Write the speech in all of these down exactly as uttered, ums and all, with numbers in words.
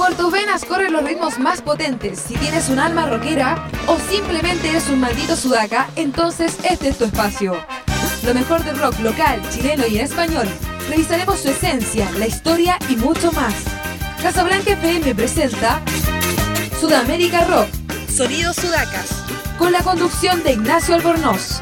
Por tus venas corren los ritmos más potentes. Si tienes un alma rockera o simplemente eres un maldito sudaca, entonces este es tu espacio. Lo mejor del rock local, chileno y en español. Revisaremos su esencia, la historia y mucho más. Casablanca F M presenta Sudamérica Rock, Sonidos Sudacas, con la conducción de Ignacio Albornoz.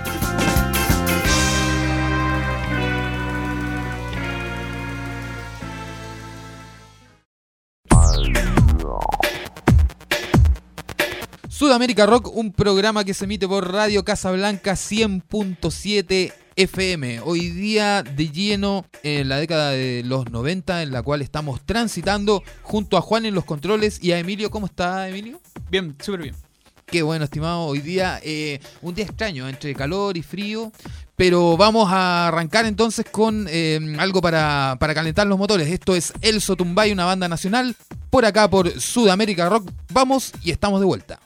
Sudamérica Rock, un programa que se emite por Radio Casablanca cien punto siete F M. Hoy día de lleno en la década de los noventa, en la cual estamos transitando junto a Juan en los controles y a Emilio. ¿Cómo está, Emilio? Bien, súper bien. Qué bueno, estimado. Hoy día eh, un día extraño, entre calor y frío, pero vamos a arrancar entonces con eh, algo para, para calentar los motores. Esto es El Sotumbay, una banda nacional, por acá por Sudamérica Rock. Vamos y estamos de vuelta.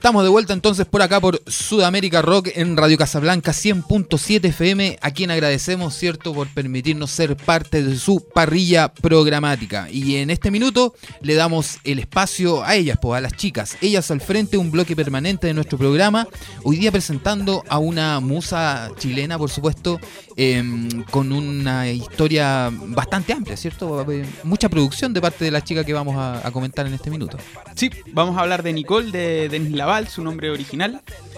Estamos de vuelta entonces por acá por Sudamérica Rock en Radio Casablanca cien punto siete F M, a quien agradecemos, cierto, por permitirnos ser parte de su parrilla programática. Y en este minuto le damos el espacio a ellas, pues a las chicas. Ellas al frente, un bloque permanente de nuestro programa. Hoy día presentando a una musa chilena, por supuesto, eh, con una historia bastante amplia, ¿cierto? Mucha producción de parte de la chica que vamos a, a comentar en este minuto. Sí, vamos a hablar de Nicole, de Denis Laval, su nombre original.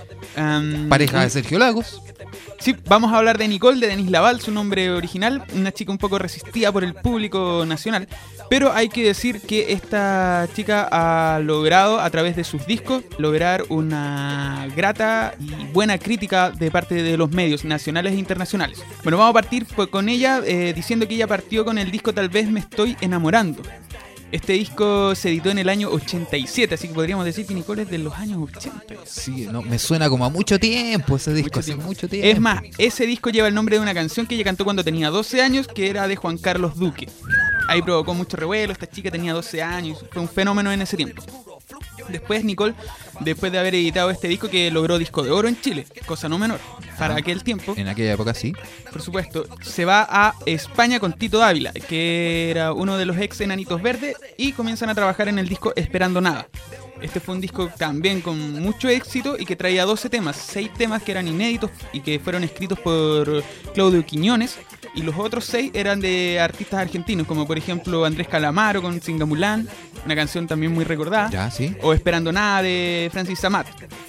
Um, Pareja de Sergio Lagos. Sí, vamos a hablar de Nicole, de Denis Laval, su nombre original. Una chica un poco resistida por el público nacional. Pero hay que decir que esta chica ha logrado, a través de sus discos, lograr una grata y buena crítica de parte de los medios nacionales e internacionales. Bueno, vamos a partir pues, con ella eh, diciendo que ella partió con el disco Tal vez me estoy enamorando. Este disco se editó en el año ochenta y siete, así que podríamos decir que Nicole es de los años ochenta. Sí, no, me suena como a mucho tiempo ese disco, mucho hace tiempo. mucho tiempo. Es más, ese disco lleva el nombre de una canción que ella cantó cuando tenía doce años, que era de Juan Carlos Duque. Ahí provocó mucho revuelo, esta chica tenía doce años, fue un fenómeno en ese tiempo. Después Nicole, después de haber editado este disco que logró disco de oro en Chile, cosa no menor, para Ah, aquel tiempo, En aquella época sí. por supuesto, se va a España con Tito Dávila, que era uno de los ex Enanitos Verdes, y comienzan a trabajar en el disco Esperando Nada. Este fue un disco también con mucho éxito y que traía doce temas, seis temas que eran inéditos y que fueron escritos por Claudio Quiñones, y los otros seis eran de artistas argentinos, como por ejemplo Andrés Calamaro con Singamulán, una canción también muy recordada, Ya, sí. o Esperando Nada de Francis Amat.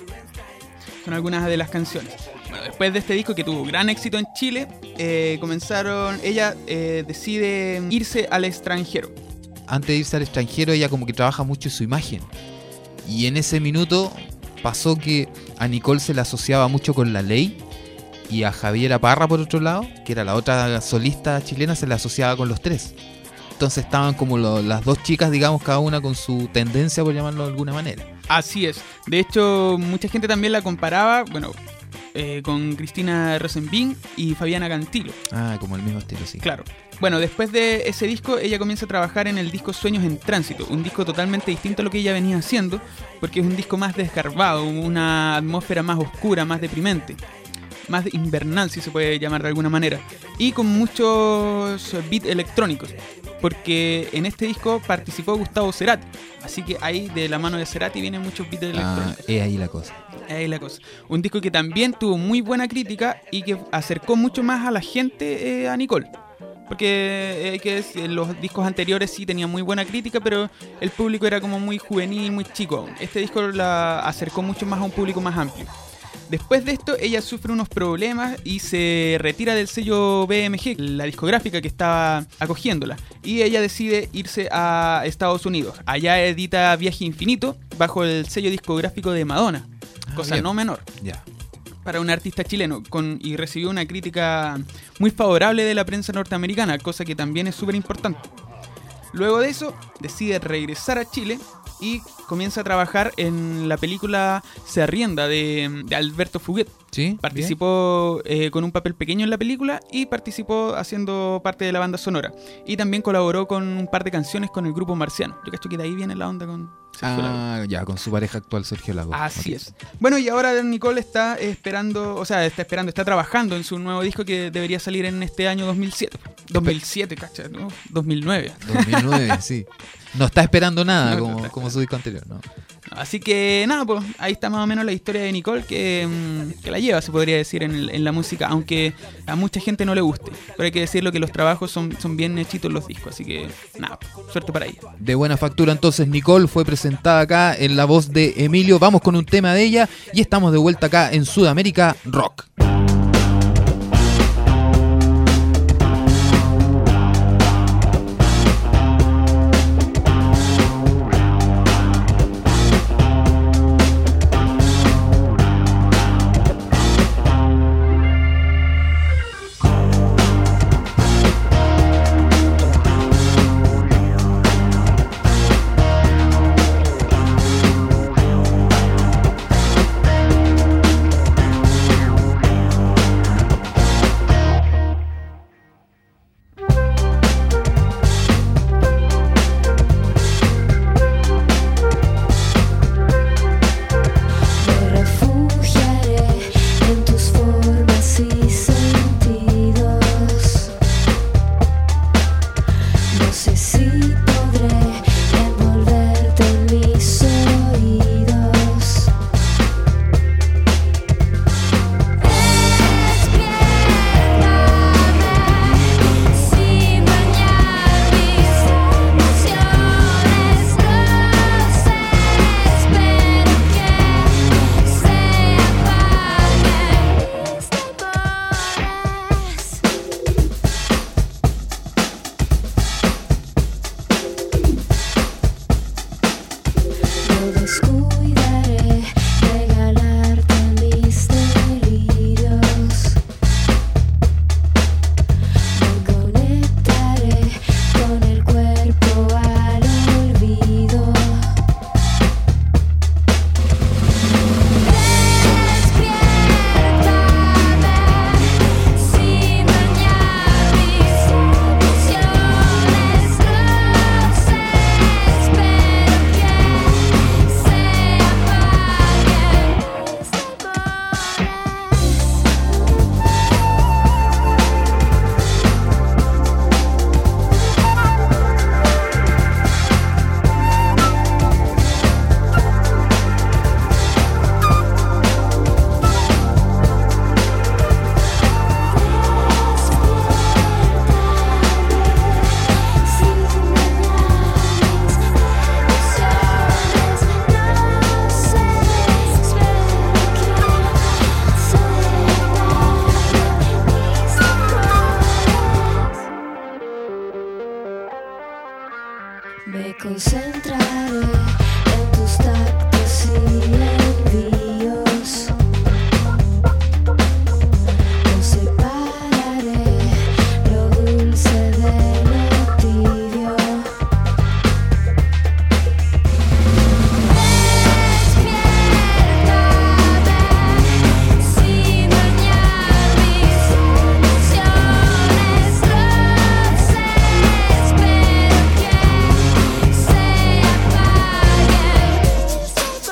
Son algunas de las canciones. Bueno, después de este disco que tuvo gran éxito en Chile, eh, comenzaron, ella eh, decide irse al extranjero. Antes de irse al extranjero, ella como que trabaja mucho su imagen. Y en ese minuto pasó que a Nicole se la asociaba mucho con La Ley, y a Javiera Parra, por otro lado, que era la otra solista chilena, se la asociaba con Los Tres. Entonces estaban como lo, las dos chicas, digamos, cada una con su tendencia, por llamarlo de alguna manera. Así es. De hecho, mucha gente también la comparaba, bueno, eh, con Cristina Rosenbing y Fabiana Cantilo. Ah, como el mismo estilo, sí. Claro. Bueno, después de ese disco, ella comienza a trabajar en el disco Sueños en Tránsito, un disco totalmente distinto a lo que ella venía haciendo, porque es un disco más desgarbado, una atmósfera más oscura, más deprimente, más invernal, si se puede llamar de alguna manera, y con muchos beats electrónicos, porque en este disco participó Gustavo Cerati, así que ahí de la mano de Cerati vienen muchos beats Ah, electrónicos. es ahí la cosa. Ahí la cosa. Un disco que también tuvo muy buena crítica y que acercó mucho más a la gente eh, a Nicole. Porque hay que decir, los discos anteriores sí tenían muy buena crítica, pero el público era como muy juvenil, muy chico aún. Este disco la acercó mucho más a un público más amplio. Después de esto, ella sufre unos problemas y se retira del sello B M G, la discográfica que estaba acogiéndola. Y ella decide irse a Estados Unidos. Allá edita Viaje Infinito bajo el sello discográfico de Madonna. Ah, Cosa bien. no menor Ya. para un artista chileno, con, y recibió una crítica muy favorable de la prensa norteamericana, cosa que también es súper importante. Luego de eso, decide regresar a Chile y comienza a trabajar en la película Se Arrienda de, de Alberto Fuguet. ¿Sí? Participó eh, con un papel pequeño en la película y participó haciendo parte de la banda sonora. Y también colaboró con un par de canciones con el grupo Marciano. Yo cacho que de ahí viene la onda con Sergio Lagos. Ah, ya, con su pareja actual, Sergio Lagos. Así Ok. es. Bueno, y ahora Nicole está esperando, o sea, está esperando, está trabajando en su nuevo disco que debería salir en este año dos mil siete. dos mil siete, cacha, ¿no? dos mil nueve. dos mil nueve, sí. No está esperando nada, No, no como, está como su disco anterior, ¿no? Así que nada, pues ahí está más o menos la historia de Nicole que, mm, que la lleva, se podría decir, en, el- en la música, aunque a mucha gente no le guste. Pero hay que decirlo que los trabajos son, son bien hechitos los discos, así que nada, suerte para ella. De buena factura, entonces, Nicole fue presentada acá en la voz de Emilio. Vamos con un tema de ella y estamos de vuelta acá en Sudamérica Rock. Thank concentraré en tus tactos y envíos. No separaré lo dulce de lo tibio. Sin dañar mis emociones, lo sé, espero que se apaguen tus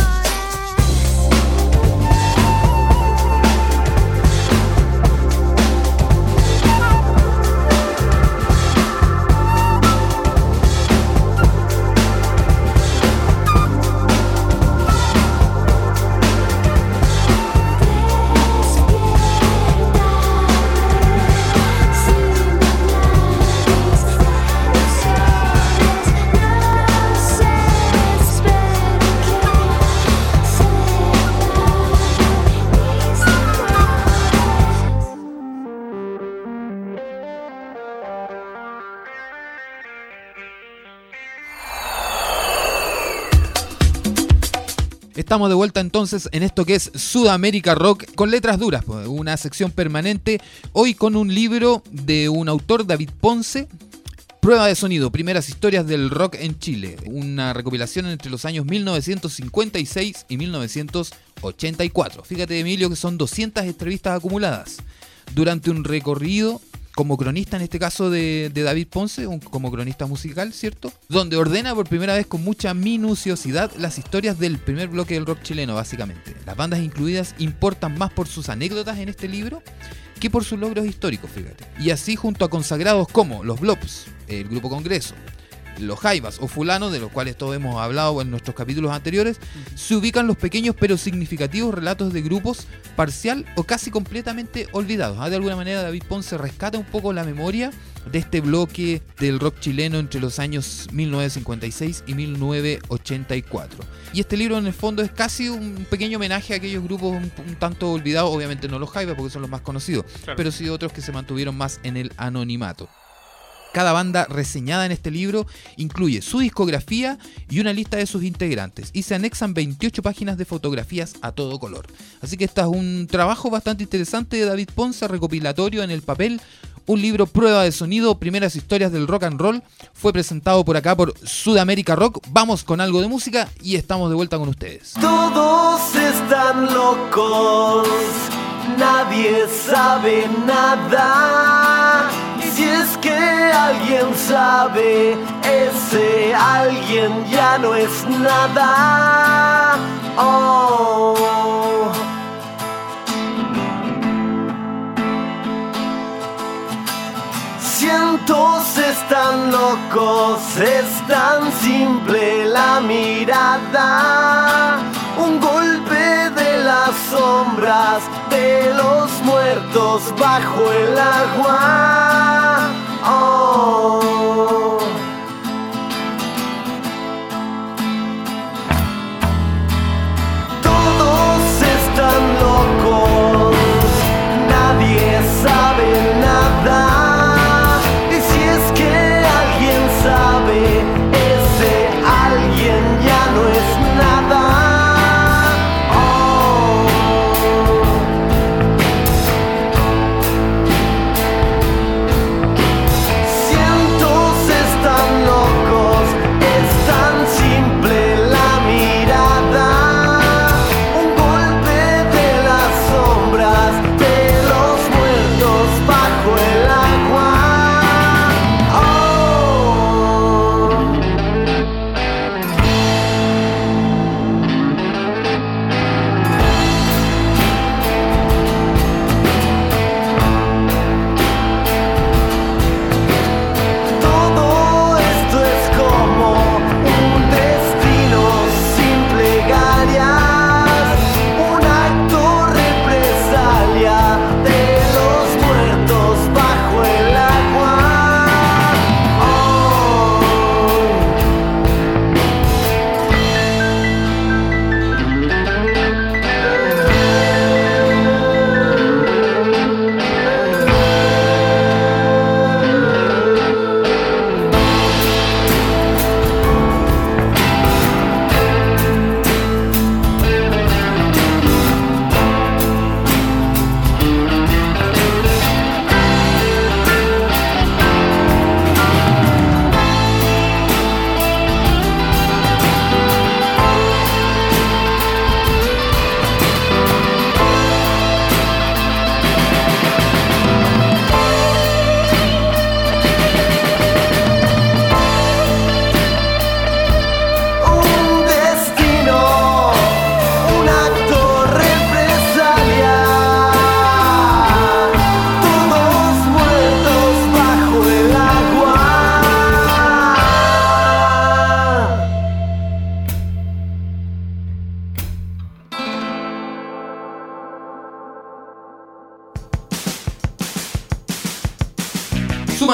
Estamos de vuelta entonces en esto que es Sudamérica Rock con letras duras, pues, una sección permanente, hoy con un libro de un autor, David Ponce, Prueba de sonido, primeras historias del rock en Chile, una recopilación entre los años mil novecientos cincuenta y seis y mil novecientos ochenta y cuatro. Fíjate, Emilio, que son doscientas entrevistas acumuladas durante un recorrido como cronista, en este caso de, de David Ponce, un, como cronista musical, ¿cierto? Donde ordena por primera vez con mucha minuciosidad las historias del primer bloque del rock chileno, básicamente. Las bandas incluidas importan más por sus anécdotas en este libro que por sus logros históricos, fíjate. Y así, junto a consagrados como los Blobs, el Grupo Congreso, los Jaivas o Fulano, de los cuales todos hemos hablado en nuestros capítulos anteriores, uh-huh. se ubican los pequeños pero significativos relatos de grupos parcial o casi completamente olvidados. ¿Ah? De alguna manera David Ponce rescata un poco la memoria de este bloque del rock chileno entre los años mil novecientos cincuenta y seis y mil novecientos ochenta y cuatro. Y este libro en el fondo es casi un pequeño homenaje a aquellos grupos un, un tanto olvidados, obviamente no los Jaivas porque son los más conocidos, claro. pero sí otros que se mantuvieron más en el anonimato. Cada banda reseñada en este libro incluye su discografía y una lista de sus integrantes, y se anexan veintiocho páginas de fotografías a todo color. Así que este es un trabajo bastante interesante de David Ponce, recopilatorio en el papel, un libro Prueba de sonido, primeras historias del rock and roll. Fue presentado por acá por Sudamérica Rock. Vamos con algo de música y estamos de vuelta con ustedes. Todos están locos, nadie sabe nada. Y si es que alguien sabe, ese alguien ya no es nada. Oh. Cientos están locos, es tan simple la mirada. Un golpe de las sombras de los muertos bajo el agua. Oh. Todos están locos, nadie sabe nada. Ese alguien ya no es nada. Oh. Siento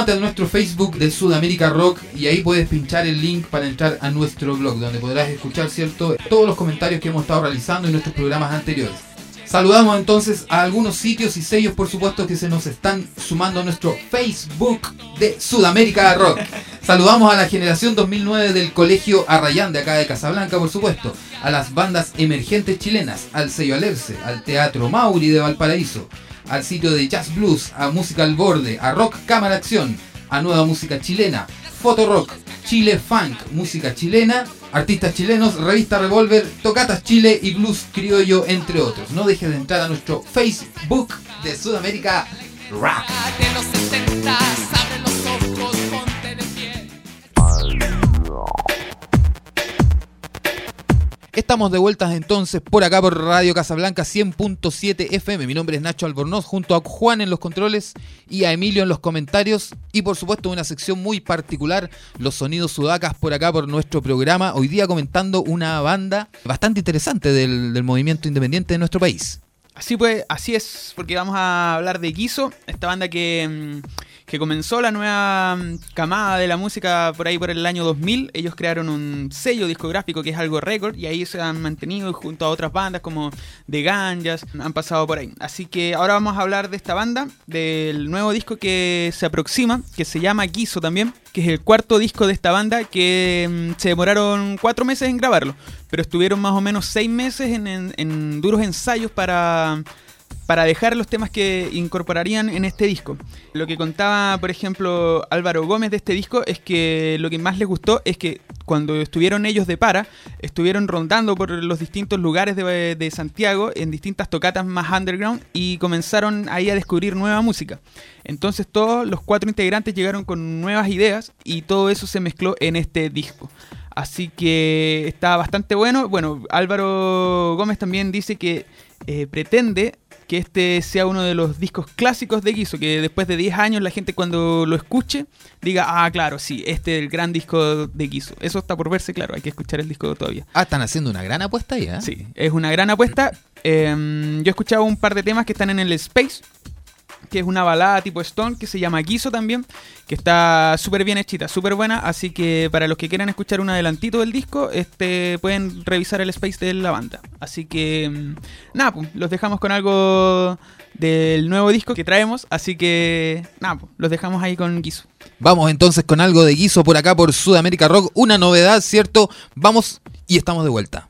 Súmate a nuestro Facebook de Sudamérica Rock y ahí puedes pinchar el link para entrar a nuestro blog, donde podrás escuchar, ¿cierto?, todos los comentarios que hemos estado realizando en nuestros programas anteriores. Saludamos entonces a algunos sitios y sellos, por supuesto, que se nos están sumando a nuestro Facebook de Sudamérica Rock. Saludamos a la generación dos mil nueve del Colegio Arrayán de acá de Casablanca, por supuesto, a las bandas emergentes chilenas, al sello Alerce, al Teatro Mauri de Valparaíso, al sitio de Jazz Blues, a Música al Borde, a Rock Cámara Acción, a Nueva Música Chilena, Foto Rock, Chile Funk, Música Chilena, artistas chilenos, Revista Revolver, Tocatas Chile y Blues Criollo, entre otros. No dejes de entrar a nuestro Facebook de Sudamérica Rock. De los setenta, abre los ojos, ponte de pie. Estamos de vuelta entonces por acá por Radio Casablanca cien punto siete F M. Mi nombre es Nacho Albornoz, junto a Juan en los controles y a Emilio en los comentarios. Y por supuesto una sección muy particular, los sonidos sudacas por acá por nuestro programa. Hoy día comentando una banda bastante interesante del, del movimiento independiente de nuestro país. Así pues, así es, porque vamos a hablar de Guiso, esta banda que, que comenzó la nueva camada de la música por ahí por el año dos mil. Ellos crearon un sello discográfico que es Algo Record y ahí se han mantenido junto a otras bandas como The Ganjas, han pasado por ahí. Así que ahora vamos a hablar de esta banda, del nuevo disco que se aproxima, que se llama Guiso también, que es el cuarto disco de esta banda, que mm, se demoraron cuatro meses en grabarlo, pero estuvieron más o menos seis meses en, en, en duros ensayos para, para dejar los temas que incorporarían en este disco. Lo que contaba, por ejemplo, Álvaro Gómez de este disco es que lo que más les gustó es que cuando estuvieron ellos de para, estuvieron rondando por los distintos lugares de, de Santiago en distintas tocatas más underground y comenzaron ahí a descubrir nueva música. Entonces todos los cuatro integrantes llegaron con nuevas ideas y todo eso se mezcló en este disco. Así que está bastante bueno. Bueno, Álvaro Gómez también dice que eh, pretende que este sea uno de los discos clásicos de Guiso, que después de diez años la gente cuando lo escuche diga, ah, claro, sí, este es el gran disco de Guiso. Eso está por verse, claro, hay que escuchar el disco todavía. Ah, están haciendo una gran apuesta ahí, ¿eh? Sí, es una gran apuesta. Eh, yo he escuchado un par de temas que están en el Space, que es una balada tipo Stone, que se llama Guiso también, que está súper bien hechita, súper buena, así que para los que quieran escuchar un adelantito del disco, este pueden revisar el Space de la banda. Así que, nada, pues, los dejamos con algo del nuevo disco que traemos, así que, nada, pues, los dejamos ahí con Guiso. Vamos entonces con algo de Guiso por acá por Sudamérica Rock, una novedad, ¿cierto? Vamos y estamos de vuelta.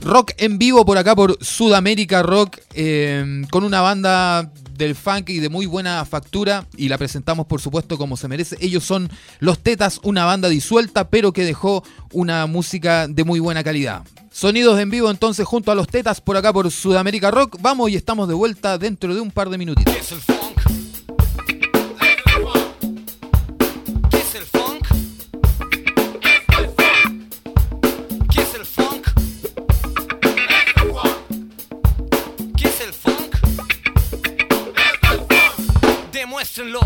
rock en vivo por acá por Sudamérica Rock, eh, con una banda del funk y de muy buena factura, y la presentamos por supuesto como se merece. Ellos son Los Tetas, una banda disuelta pero que dejó una música de muy buena calidad. Sonidos en vivo entonces junto a Los Tetas por acá por Sudamérica Rock. Vamos y estamos de vuelta dentro de un par de minutitos. ¿Qué es el funk? ¿Qué es el funk? ¿Qué es el funk? ¿Qué es el funk? Demuéstrenlo.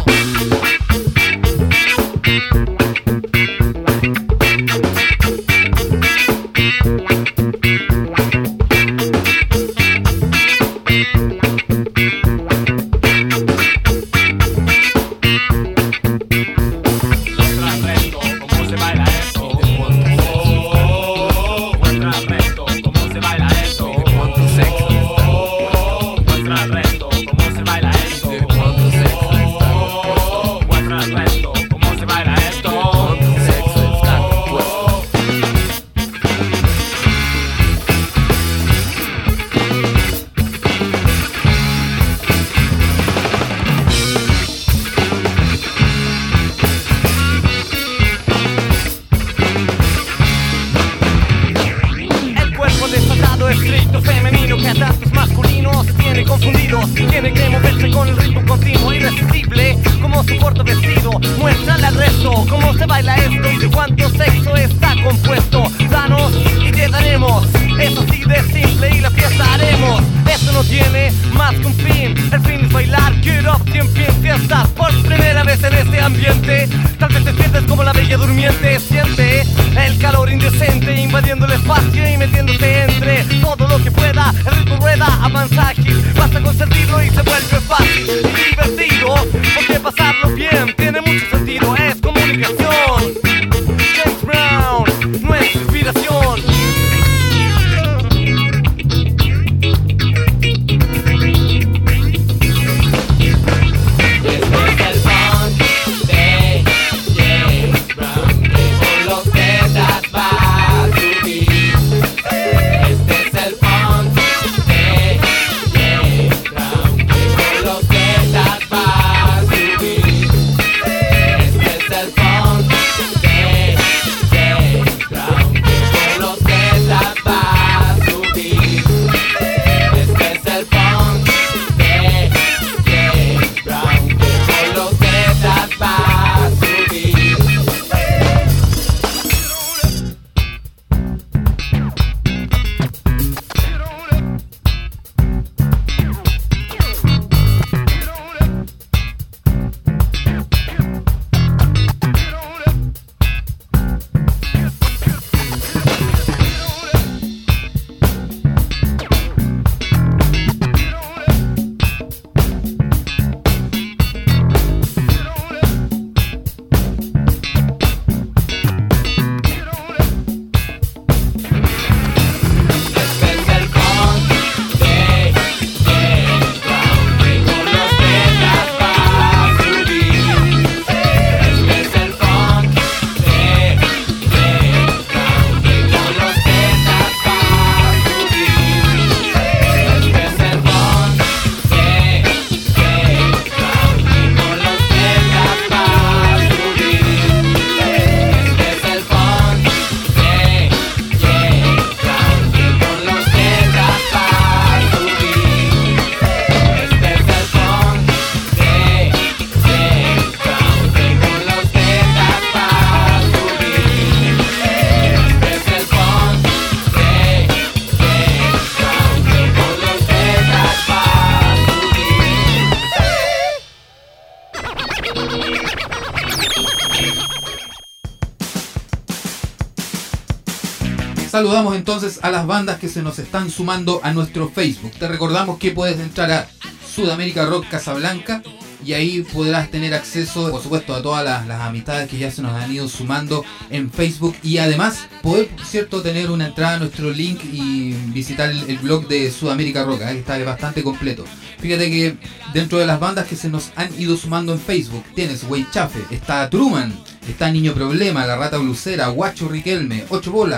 Saludamos entonces a las bandas que se nos están sumando a nuestro Facebook. Te recordamos que puedes entrar a Sudamérica Rock Casablanca y ahí podrás tener acceso, por supuesto, a todas las, las amistades que ya se nos han ido sumando en Facebook, y además poder, por cierto, tener una entrada a nuestro link y visitar el, el blog de Sudamérica Rock, ¿eh? Que está bastante completo. Fíjate que dentro de las bandas que se nos han ido sumando en Facebook tienes Weichafe, está Truman, está Niño Problema, La Rata Blusera, Guacho Riquelme, Ocho Bolas,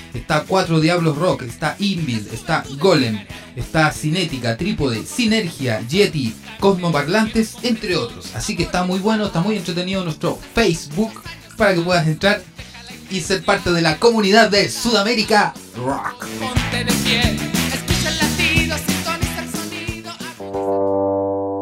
está Cuatro Diablos Rock, está Invid, está Golem, está Cinética, Trípode, Sinergia, Yeti, Cosmoparlantes, entre otros. Así que está muy bueno, está muy entretenido nuestro Facebook para que puedas entrar y ser parte de la comunidad de Sudamérica Rock. Ponte de pie, escucha el latido, sintoniza el sonido.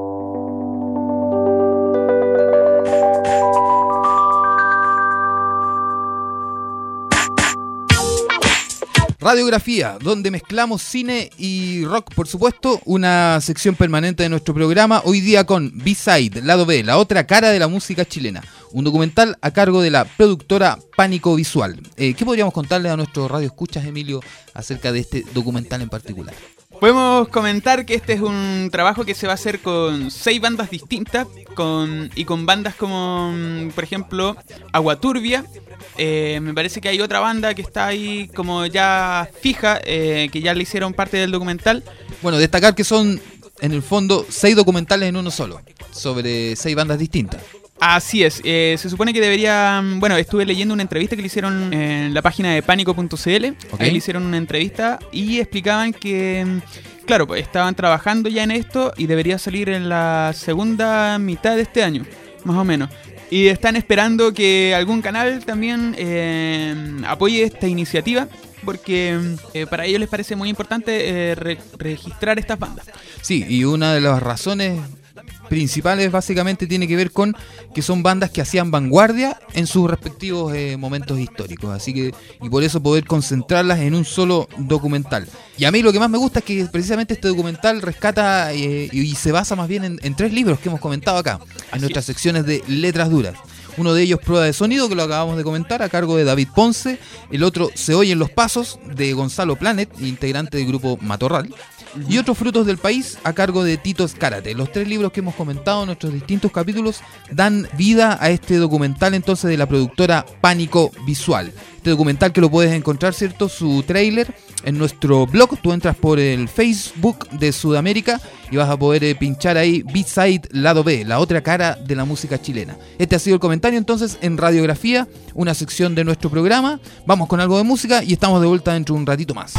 Radiografía, donde mezclamos cine y rock, por supuesto, una sección permanente de nuestro programa, hoy día con B-Side, lado B, la otra cara de la música chilena, un documental a cargo de la productora Pánico Visual. Eh, ¿Qué podríamos contarle a nuestros radioescuchas, Emilio, acerca de este documental en particular? Podemos comentar que este es un trabajo que se va a hacer con seis bandas distintas con, y con bandas como, por ejemplo, Agua Turbia. Eh, me parece que hay otra banda que está ahí como ya fija, eh, que ya le hicieron parte del documental. Bueno, destacar que son, en el fondo, seis documentales en uno solo, sobre seis bandas distintas. Así es, eh, se supone que debería... Bueno, estuve leyendo una entrevista que le hicieron en la página de pánico punto c l. Okay. Ahí le hicieron una entrevista y explicaban que, claro, pues estaban trabajando ya en esto y debería salir en la segunda mitad de este año, más o menos. Y están esperando que algún canal también eh, apoye esta iniciativa, porque eh, para ellos les parece muy importante eh, re- registrar estas bandas. Sí, y una de las razones principales básicamente tiene que ver con que son bandas que hacían vanguardia en sus respectivos eh, momentos históricos, así que y por eso poder concentrarlas en un solo documental. Y a mí lo que más me gusta es que precisamente este documental rescata eh, y, y se basa más bien en, en tres libros que hemos comentado acá, en Así nuestras es. secciones de letras duras. Uno de ellos, Prueba de Sonido, que lo acabamos de comentar, a cargo de David Ponce. El otro, Se Oyen los Pasos, de Gonzalo Planet, integrante del grupo Matorral. Y otro, Frutos del País, a cargo de Tito Escárate. Los tres libros que hemos comentado en nuestros distintos capítulos dan vida a este documental entonces de la productora Pánico Visual. Este documental que lo puedes encontrar, ¿cierto? Su tráiler en nuestro blog. Tú entras por el Facebook de Sudamérica y vas a poder eh, pinchar ahí B-Side Lado B, la otra cara de la música chilena. Este ha sido el comentario entonces en Radiografía, una sección de nuestro programa. Vamos con algo de música y estamos de vuelta dentro de un ratito más.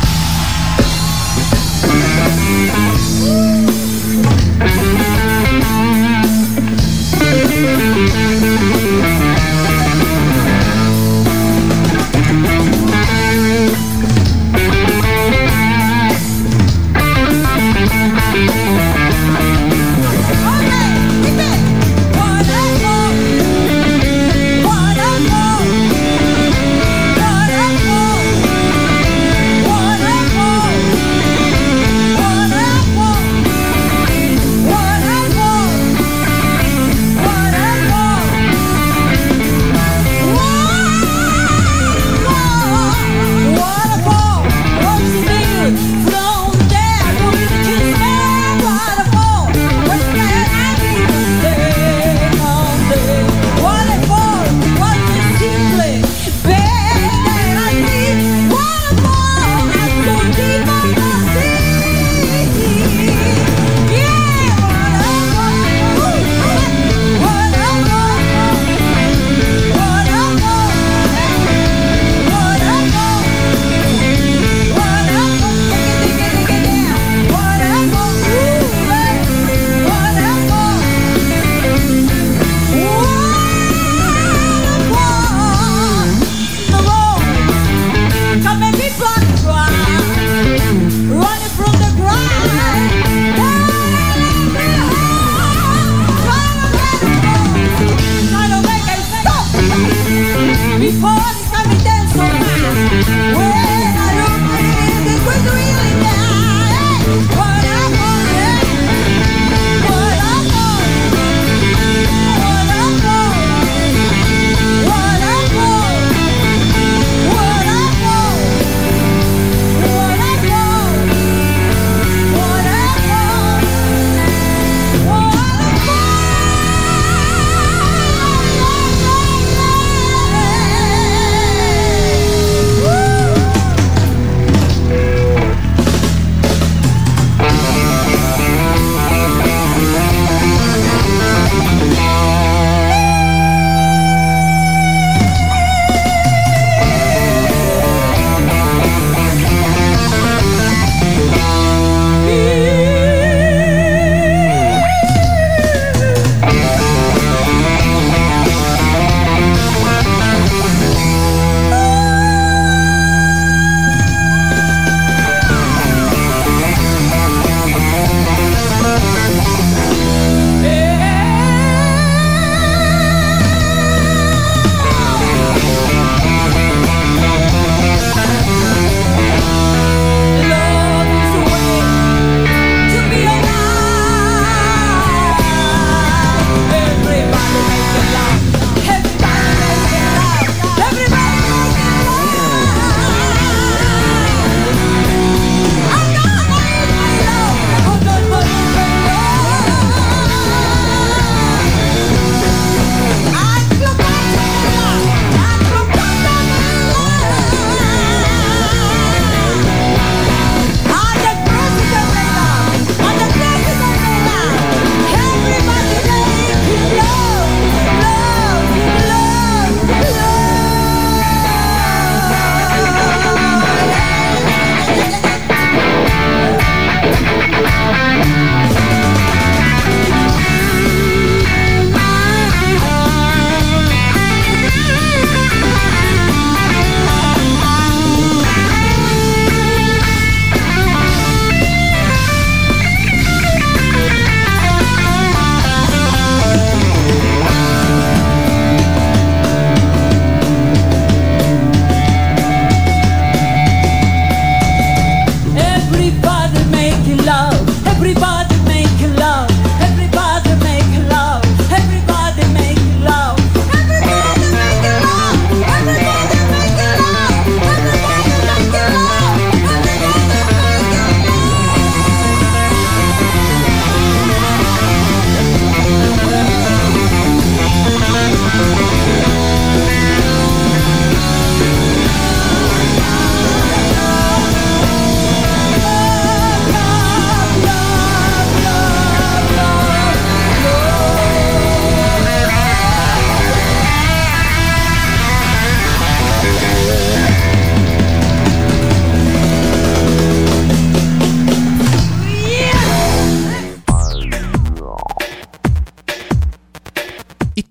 What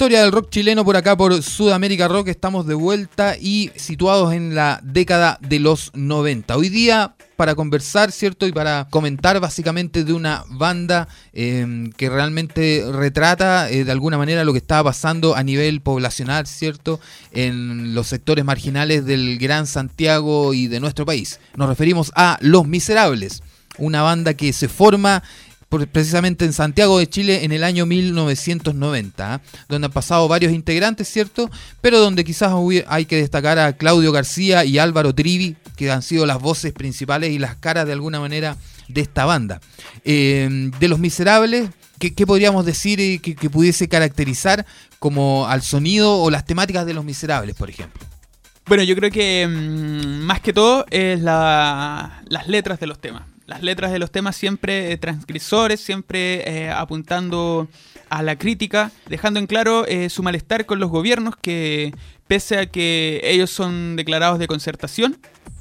historia del rock chileno por acá por Sudamérica Rock. Estamos de vuelta y situados en la década de los noventa. Hoy día para conversar, ¿cierto? Y para comentar básicamente de una banda eh, que realmente retrata eh, de alguna manera lo que estaba pasando a nivel poblacional, ¿cierto? En los sectores marginales del Gran Santiago y de nuestro país. Nos referimos a Los Miserables, una banda que se forma por, precisamente en Santiago de Chile en el año mil novecientos noventa, ¿eh? Donde han pasado varios integrantes, ¿cierto? Pero donde quizás hay que destacar a Claudio García y Álvaro Trivi, que han sido las voces principales y las caras de alguna manera de esta banda. Eh, de Los Miserables, ¿qué, qué podríamos decir eh, que, que pudiese caracterizar como al sonido o las temáticas de Los Miserables, por ejemplo? Bueno, yo creo que mmm, más que todo es la, las letras de los temas. Las letras de los temas siempre eh, transgresores, siempre eh, apuntando a la crítica, dejando en claro eh, su malestar con los gobiernos que, pese a que ellos son declarados de concertación,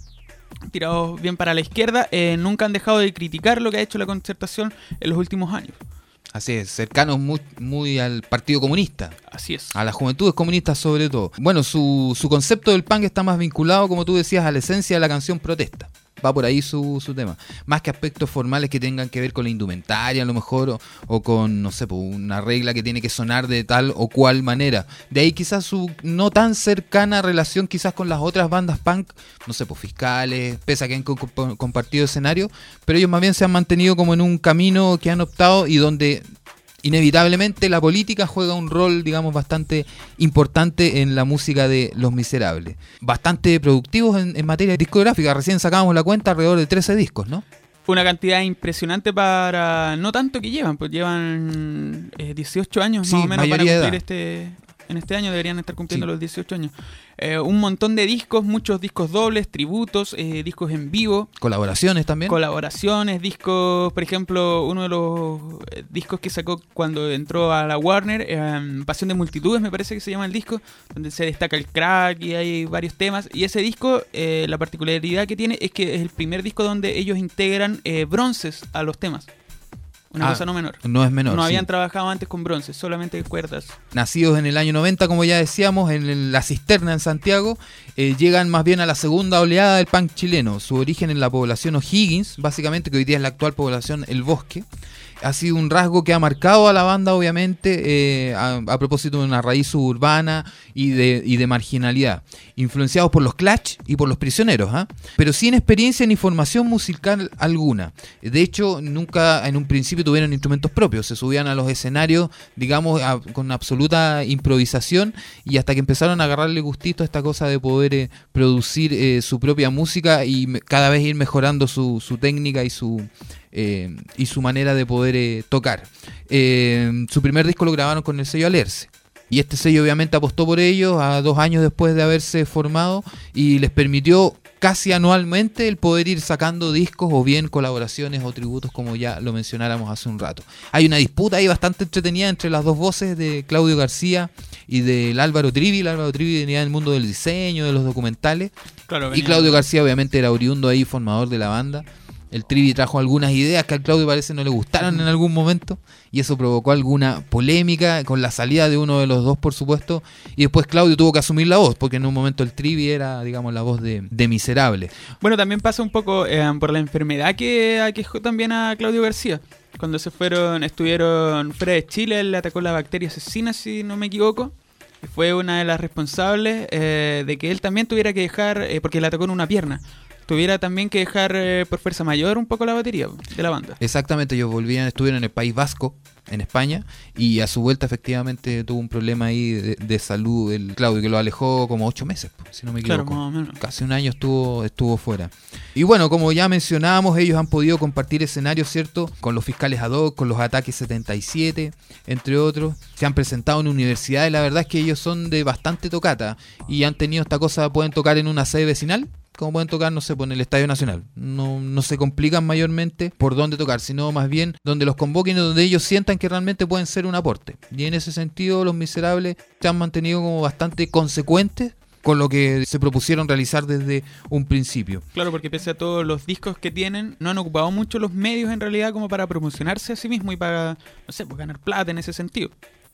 tirados bien para la izquierda, eh, nunca han dejado de criticar lo que ha hecho la concertación en los últimos años. Así es, cercanos muy, muy al Partido Comunista. Así es. A las juventudes comunistas sobre todo. Bueno, su, su concepto del punk está más vinculado, como tú decías, a la esencia de la canción protesta. Va por ahí su, su tema. Más que aspectos formales que tengan que ver con la indumentaria a lo mejor, o, o con, no sé, una regla que tiene que sonar de tal o cual manera. De ahí quizás su no tan cercana relación quizás con las otras bandas punk, no sé, pues Fiscales, pese a que han comp- compartido escenario, pero ellos más bien se han mantenido como en un camino que han optado y donde inevitablemente la política juega un rol, digamos, bastante importante en la música de Los Miserables. Bastante productivos en, en materia discográfica. Recién sacábamos la cuenta, alrededor de trece discos, ¿no? Una cantidad impresionante para no tanto que llevan, pues llevan eh, dieciocho años Sí, más o menos para mayoría de cumplir edad. este... En este año deberían estar cumpliendo Sí. los dieciocho años. Eh, un montón de discos, muchos discos dobles, tributos, eh, discos en vivo. Colaboraciones también. Colaboraciones, discos, por ejemplo, uno de los eh, discos que sacó cuando entró a la Warner, eh, Pasión de Multitudes me parece que se llama el disco, donde se destaca el crack y hay varios temas. Y ese disco, eh, la particularidad que tiene es que es el primer disco donde ellos integran eh, bronces a los temas. Una Ah, cosa no menor. No es menor. No sí. habían trabajado antes con bronces, solamente cuerdas. Nacidos en el año noventa, como ya decíamos, en el- la cisterna en Santiago, eh, llegan más bien a la segunda oleada del punk chileno. Su origen en la población O'Higgins, básicamente, que hoy día es la actual población El Bosque. Ha sido un rasgo que ha marcado a la banda, obviamente, eh, a, a propósito de una raíz suburbana y de, y de marginalidad. Influenciados por los Clash y por los Prisioneros, ¿ah? Pero sin experiencia ni formación musical alguna. De hecho, nunca en un principio tuvieron instrumentos propios. Se subían a los escenarios, digamos, a- con absoluta improvisación, y hasta que empezaron a agarrarle gustito a esta cosa de poder eh, producir eh, su propia música y me- cada vez ir mejorando su, su técnica y su... Eh, y su manera de poder eh, tocar. Eh, su primer disco lo grabaron con el sello Alerce. Y este sello obviamente apostó por ellos a dos años después de haberse formado y les permitió casi anualmente el poder ir sacando discos o bien colaboraciones o tributos, como ya lo mencionáramos hace un rato. Hay una disputa ahí bastante entretenida entre las dos voces de Claudio García y del Álvaro Trivi. El Álvaro Trivi venía del mundo del diseño, de los documentales, Claro, y venía- Claudio García obviamente era oriundo ahí, formador de la banda. El Trivi trajo algunas ideas que al Claudio parece no le gustaron en algún momento, y eso provocó alguna polémica con la salida de uno de los dos, por supuesto, y después Claudio tuvo que asumir la voz, porque en un momento el Trivi era, digamos, la voz de, de Miserable. Bueno, también pasa un poco eh, por la enfermedad que aquejó también a Claudio García. Cuando se fueron, estuvieron fuera de Chile, él le atacó la bacteria asesina, si no me equivoco. Y fue una de las responsables eh, de que él también tuviera que dejar, eh, porque le atacó en una pierna, tuviera también que dejar eh, por fuerza mayor un poco la batería de la banda. Exactamente, ellos volvían, estuvieron en el País Vasco, en España, y a su vuelta efectivamente tuvo un problema ahí de, de salud el Claudio, que lo alejó como ocho meses, si no me Claro, equivoco. más o menos. Casi un año estuvo, estuvo fuera. Y bueno, como ya mencionábamos, ellos han podido compartir escenarios, ¿cierto? Con los Fiscales ad hoc, con los Ataques setenta y siete, entre otros. Se han presentado en universidades, la verdad es que ellos son de bastante tocata y han tenido esta cosa, pueden tocar en una sede vecinal, como pueden tocar, no sé, pues en el Estadio Nacional. No, no se complican mayormente por dónde tocar, sino más bien donde los convoquen y donde ellos sientan que realmente pueden ser un aporte. Y en ese sentido, Los Miserables se han mantenido como bastante consecuentes con lo que se propusieron realizar desde un principio. Claro, porque pese a todos los discos que tienen, no han ocupado mucho los medios en realidad como para promocionarse a sí mismo y para, no sé, pues ganar plata en ese sentido.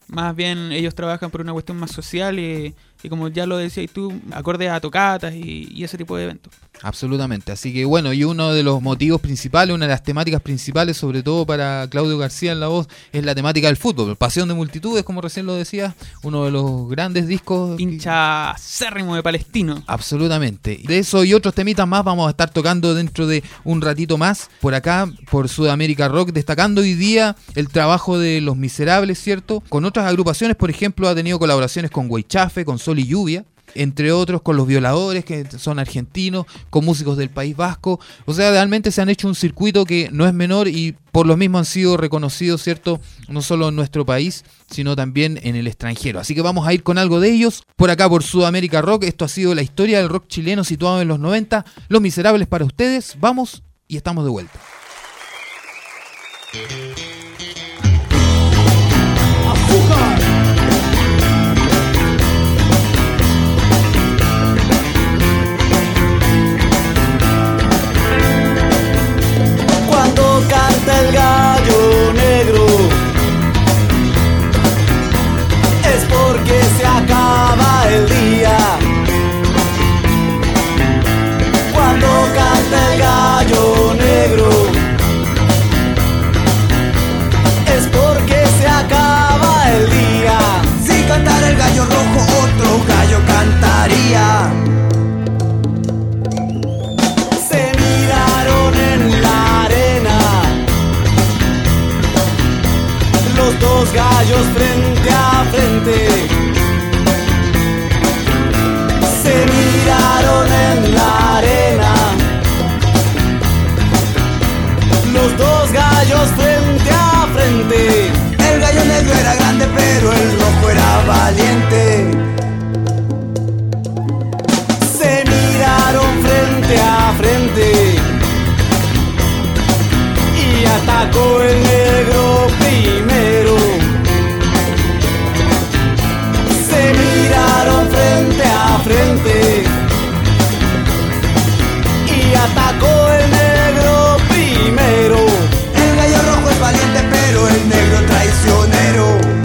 Más bien ellos trabajan por una cuestión más social y, y como ya lo decías tú, acorde a tocatas y, y ese tipo de eventos. Absolutamente, así que bueno, y uno de los motivos principales, una de las temáticas principales, sobre todo para Claudio García en la voz, es la temática del fútbol, Pasión de Multitudes, como recién lo decías, uno de los grandes discos. Hincha acérrimo de Palestino. Absolutamente, de eso y otros temitas más vamos a estar tocando dentro de un ratito más, por acá, por Sudamérica Rock, destacando hoy día el trabajo de Los Miserables, ¿cierto? Con otras agrupaciones, por ejemplo, ha tenido colaboraciones con Huaychafe, con Sol y Lluvia, entre otros con Los Violadores, que son argentinos, con músicos del País Vasco. O sea, realmente se han hecho un circuito que no es menor y por lo mismo han sido reconocidos, ¿cierto? No solo en nuestro país, sino también en el extranjero. Así que vamos a ir con algo de ellos, por acá por Sudamérica Rock. Esto ha sido la historia del rock chileno situado en los noventa. Los Miserables para ustedes. Vamos y estamos de vuelta. Cuando canta el gallo negro es porque se acaba el día. Cuando canta el gallo negro es porque se acaba el día. Si cantara el gallo rojo, otro gallo cantaría. Se miraron en la arena los dos gallos frente a frente. Se miraron en la arena los dos gallos frente a frente. El gallo negro era grande pero el rojo era valiente. Se miraron frente a frente y atacó el negro primero. Se miraron frente a frente y atacó el negro primero. El gallo rojo es valiente pero el negro traicionero.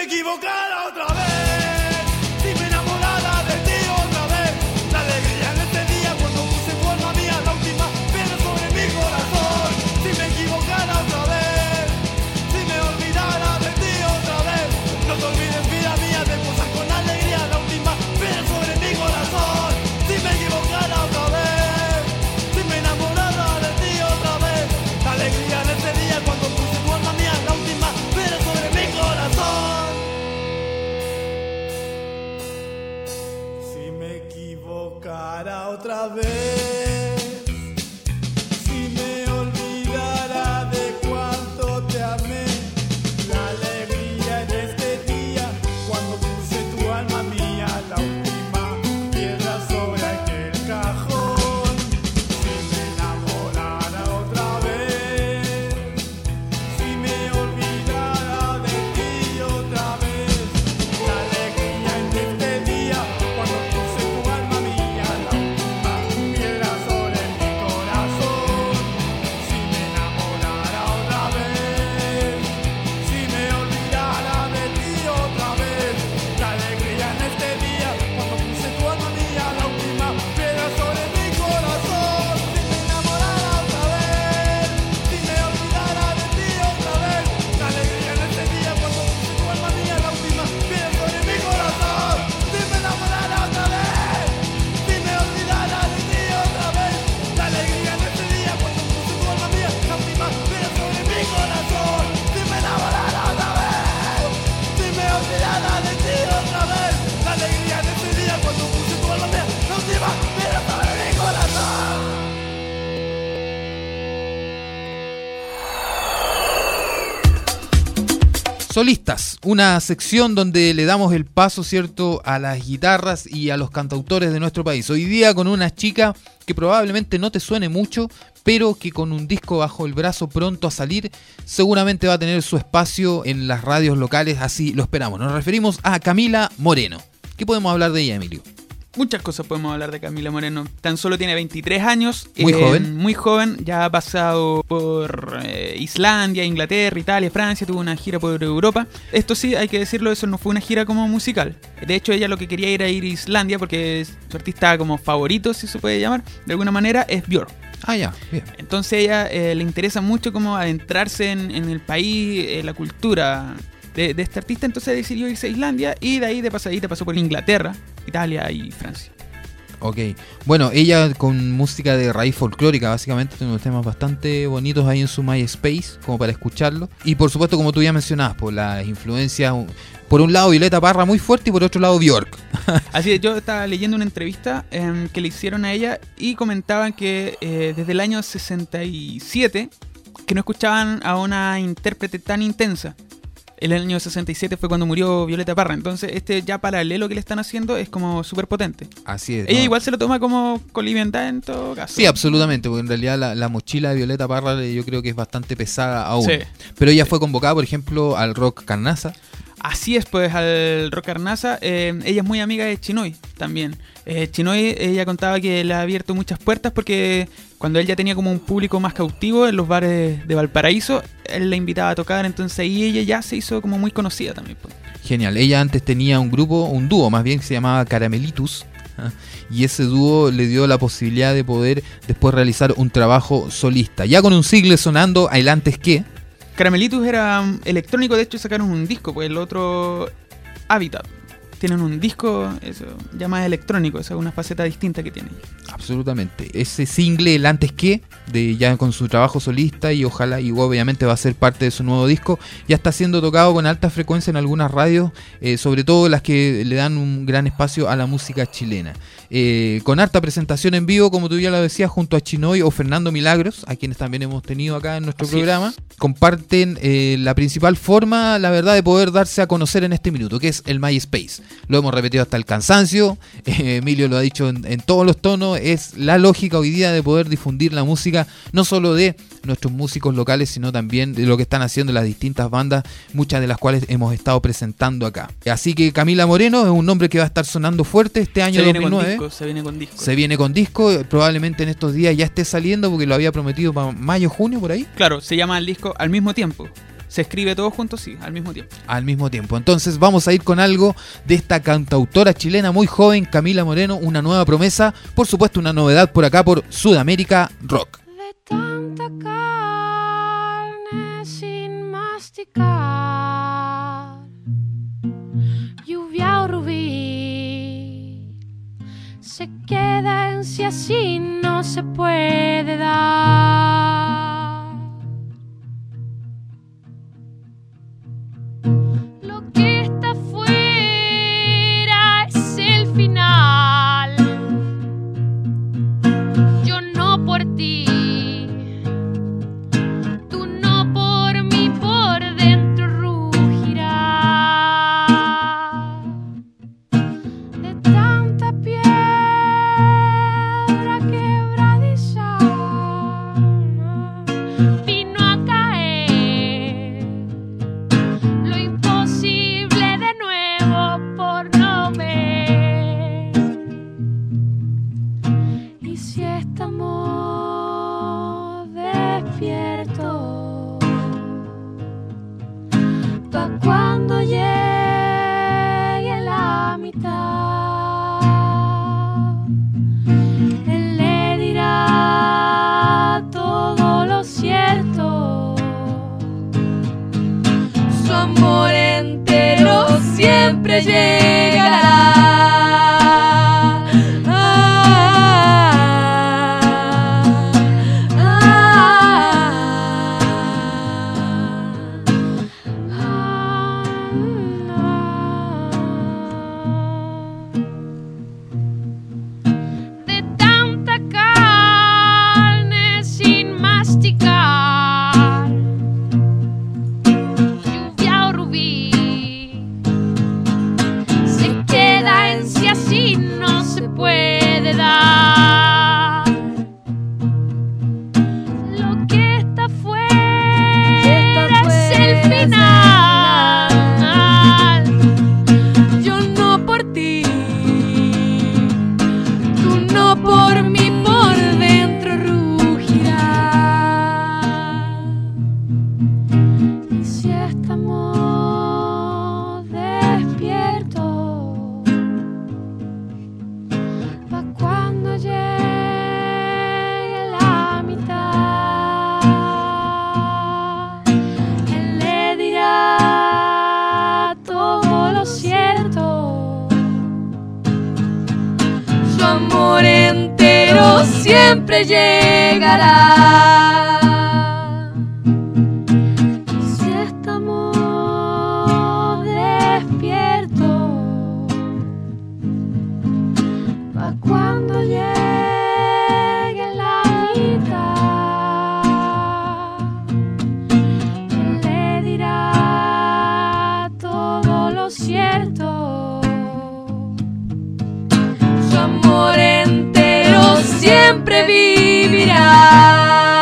equivocara otra vez, si me enamorara de ti otra vez, la alegría en este día cuando puse tu alma mía, la última piedra sobre mi corazón, si me equivocara otra vez, si me olvidara de ti otra vez, no te olvides vida mía de cosas con alegría, la última piedra sobre mi corazón, si me equivocara otra vez, si me enamorara de ti otra vez, la alegría en este día cuando puse tu alma mía, la última piedra sobre mi corazón. Si me equivocara otra vez, si me olvidara de cuánto te amé, la alegría en este día cuando puse tu alma mía, la última piedra sobre aquel cajón. Si me enamorara otra vez, si me olvidara de ti otra vez, la alegría en este día cuando puse tu alma mía, la última piedra sobre mi corazón. Si me enamorara otra vez, si me olvidara de ti otra vez, la alegría en este día cuando puse tu alma mía, la última piedra sobre mi corazón. Si me enamorara otra vez, si me olvidara de ti otra vez, la alegría en este día cuando puse tu alma mía, la última piedra sobre mi corazón. Si me enamorara otra vez, si me olvidara de ti otra vez, la alegría en este día cuando puse tu alma mía, la última piedra sobre mi corazón. Si me enamorara otra vez, si me olvidara de ti otra vez, la alegría en este día cuando puse tu alma mía, la última piedra sobre mi corazón. Solistas, una sección donde le damos el paso, ¿cierto?, a las guitarras y a los cantautores de nuestro país. Hoy día con una chica que probablemente no te suene mucho, pero que con un disco bajo el brazo pronto a salir, seguramente va a tener su espacio en las radios locales, así lo esperamos. Nos referimos a Camila Moreno. ¿Qué podemos hablar de ella, Emilio? Muchas cosas podemos hablar de Camila Moreno. Tan solo tiene veintitrés años. Muy eh, joven. Muy joven. Ya ha pasado por eh, Islandia, Inglaterra, Italia, Francia. Tuvo una gira por Europa. Esto sí, hay que decirlo, eso no fue una gira como musical. De hecho, ella lo que quería era ir a Islandia porque su artista como favorito, si se puede llamar, de alguna manera, es Björk. Ah, ya, bien. Entonces a ella eh, le interesa mucho como adentrarse en, en el país, eh, la cultura de, de este artista. Entonces decidió irse a Islandia y de ahí de pasadita pasó por Inglaterra, Italia y Francia. Ok. Bueno, ella con música de raíz folclórica, básicamente, tiene unos temas bastante bonitos ahí en su MySpace, como para escucharlo. Y por supuesto, como tú ya mencionabas, por las influencias, por un lado Violeta Parra muy fuerte y por otro lado Björk. Así es, yo estaba leyendo una entrevista eh, que le hicieron a ella y comentaban que eh, desde el año sesenta y siete que no escuchaban a una intérprete tan intensa. El año sesenta y siete fue cuando murió Violeta Parra, entonces este ya paralelo que le están haciendo es como súper potente. Así es. Ella ¿no? igual se lo toma como con liviandad en todo caso. Sí, absolutamente, porque en realidad la, la mochila de Violeta Parra yo creo que es bastante pesada aún. Sí. Pero ella fue convocada, por ejemplo, al Rock Carnasa. Así es, pues al Rock Carnasa, eh, ella es muy amiga de Chinoy también. Eh, Chinoy, ella contaba que le ha abierto muchas puertas porque cuando él ya tenía como un público más cautivo en los bares de Valparaíso, él la invitaba a tocar, entonces ahí ella ya se hizo como muy conocida también, pues. Genial, ella antes tenía un grupo, un dúo más bien, que se llamaba Caramelitus, ¿eh? Y ese dúo le dio la posibilidad de poder después realizar un trabajo solista, ya con un single sonando "El antes que". Caramelitus era um, electrónico, de hecho sacaron un disco, pues el otro Habitat. Tienen un disco, eso, ya más electrónico, esa es una faceta distinta que tiene. Absolutamente. Ese single, El antes que, de ya con su trabajo solista, y ojalá, y obviamente va a ser parte de su nuevo disco, ya está siendo tocado con alta frecuencia en algunas radios, eh, sobre todo las que le dan un gran espacio a la música chilena. Eh, con harta presentación en vivo, como tú ya lo decías, junto a Chinoy o Fernando Milagros, a quienes también hemos tenido acá en nuestro Así programa, es. comparten eh, la principal forma, la verdad, de poder darse a conocer en este minuto, que es el MySpace. Lo hemos repetido hasta el cansancio, eh, Emilio lo ha dicho en, en todos los tonos, es la lógica hoy día de poder difundir la música, no solo de nuestros músicos locales, sino también de lo que están haciendo las distintas bandas, muchas de las cuales hemos estado presentando acá. Así que Camila Moreno es un nombre que va a estar sonando fuerte este año Se viene dos mil nueve. con disco, se viene con disco. Se viene con disco, probablemente en estos días ya esté saliendo porque lo había prometido para mayo, junio, por ahí. Claro, se llama el disco Al Mismo Tiempo. se escribe todo junto, sí, al mismo tiempo. Al mismo tiempo. Entonces vamos a ir con algo de esta cantautora chilena muy joven, Camila Moreno, una nueva promesa, por supuesto una novedad por acá por Sudamérica Rock. De tanta carne sin masticar, lluvia o rubí, se queda en sí así, no se puede dar. Lo que está fuera es el final. Yo no por ti, tú no por mí, por dentro rugirá. De tanta piedra quebradiza vino a caer lo imposible de nuevo por no ver. Y si estamos despiertos, pa' cuando llegue la mitad, él le dirá todo lo cierto. Su amor entero siempre llegará. De tanta carne sin masticar, lluvia o rubí, se queda en sí así, no se puede dar. Lo que está fuera es el final. Yo no por ti, tú no por mí, por dentro rugirá. Y si estamos despiertos, pa' cuando llegue la mitad, él le dirá todo lo cierto. Su amor entero siempre llegará. Y si estamos despiertos, pa' cuando llegue la mitad, él le dirá todo lo cierto. Su amor entero siempre vivirá.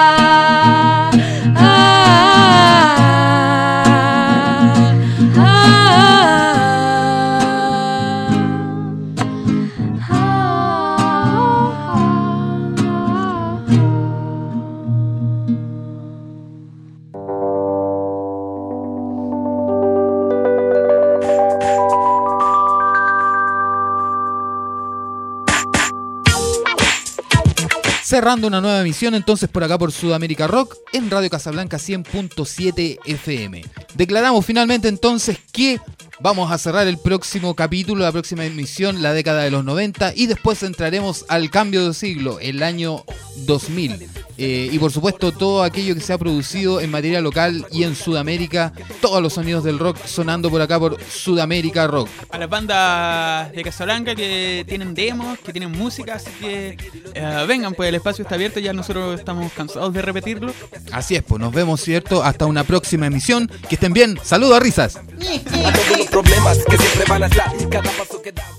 Cerrando una nueva emisión entonces por acá por Sudamérica Rock en Radio Casablanca cien punto siete F M. Declaramos finalmente entonces que vamos a cerrar el próximo capítulo, la próxima emisión, la década de los noventa, y después entraremos al cambio de siglo, el año dos mil. Eh, y por supuesto todo aquello que se ha producido en materia local y en Sudamérica, todos los sonidos del rock sonando por acá por Sudamérica Rock. A las bandas de Casablanca que tienen demos, que tienen música, así que eh, vengan, pues el espacio está abierto, ya nosotros estamos cansados de repetirlo. Así es, pues nos vemos, ¿cierto? Hasta una próxima emisión. Que estén bien. Saludos a risas. A todos los problemas que siempre van a estar, cada paso que das.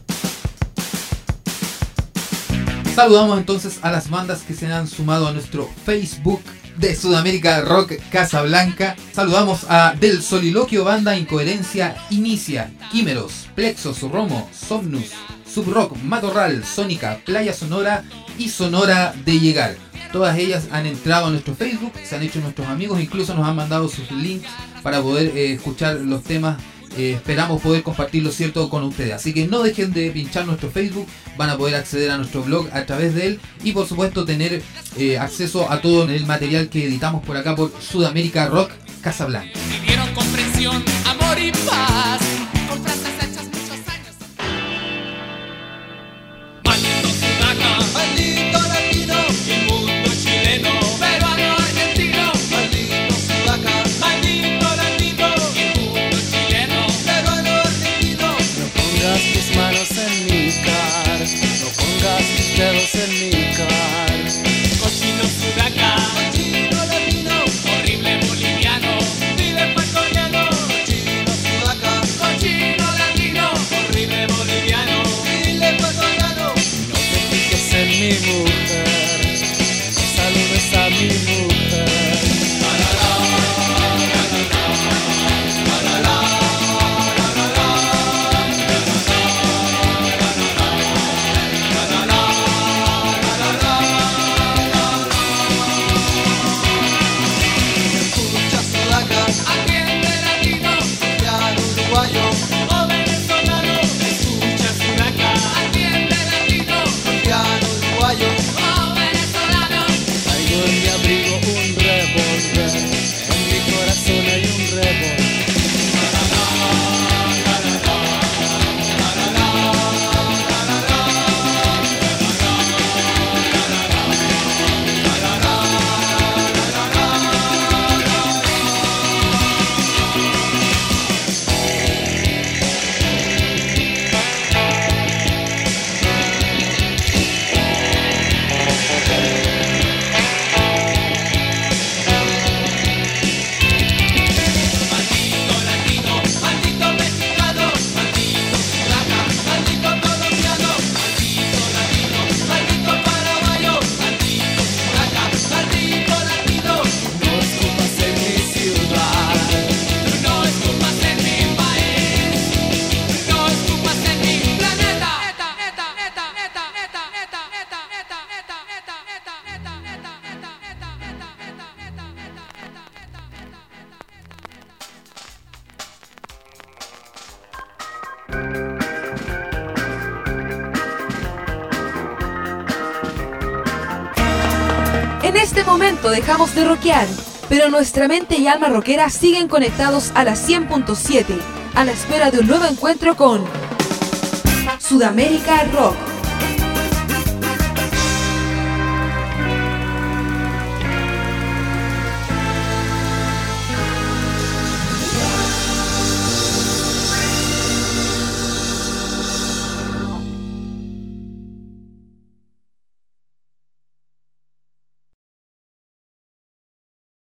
Saludamos entonces a las bandas que se han sumado a nuestro Facebook de Sudamérica Rock Casablanca. Saludamos a Del Soliloquio, Banda Incoherencia Inicia, Químeros, Plexos, Romo, Somnus, Subrock, Matorral, Sónica, Playa Sonora y Sonora de Llegar. Todas ellas han entrado a nuestro Facebook, se han hecho nuestros amigos, incluso nos han mandado sus links para poder eh, escuchar los temas. Eh, esperamos poder compartirlo, cierto, con ustedes. Así que no dejen de pinchar nuestro Facebook, van a poder acceder a nuestro blog a través de él y por supuesto tener eh, acceso a todo el material que editamos por acá por Sudamérica Rock Casablanca. Vivieron comprensión, amor y paz, con frases hechas muchos años. Maldito Sudaca, maldito latino, y el mundo chileno, peruano, argentino. Maldito Sudaca, maldito latino, y el mundo chileno, peruano, argentino. No pongas tus manos en mi car, no pongas tus dedos en mi car. Cochino Sudaca, cochino latino, horrible boliviano, vive ecuatoriano. Cochino Sudaca, cochino latino, horrible boliviano, vive ecuatoriano. No te fijes en mi mujer, no saludes a mi mujer. Escucha Sudaca, atiende latino, cristiano uruguayo o venezolano. Escucha Sudaca, atiende latino, cristiano uruguayo o venezolano. Traigo en mi abrigo un revólver, en mi corazón hay un revólver. Maldito latino, maldito mexicano, maldito Sudaca, maldito colombiano, maldito latino, maldito paraguayo, maldito Sudaca, maldito latino. No escupas en mi ciudad, No escupas en mi país, no escupas en mi planeta. Eta, eta, eta, eta, eta, eta, eta, eta, eta, eta, eta, eta, eta, eta, eta, eta, eta, eta, En este momento dejamos de rockear, pero nuestra mente y alma rockera siguen conectados a la cien punto siete, a la espera de un nuevo encuentro con Sudamérica Rock.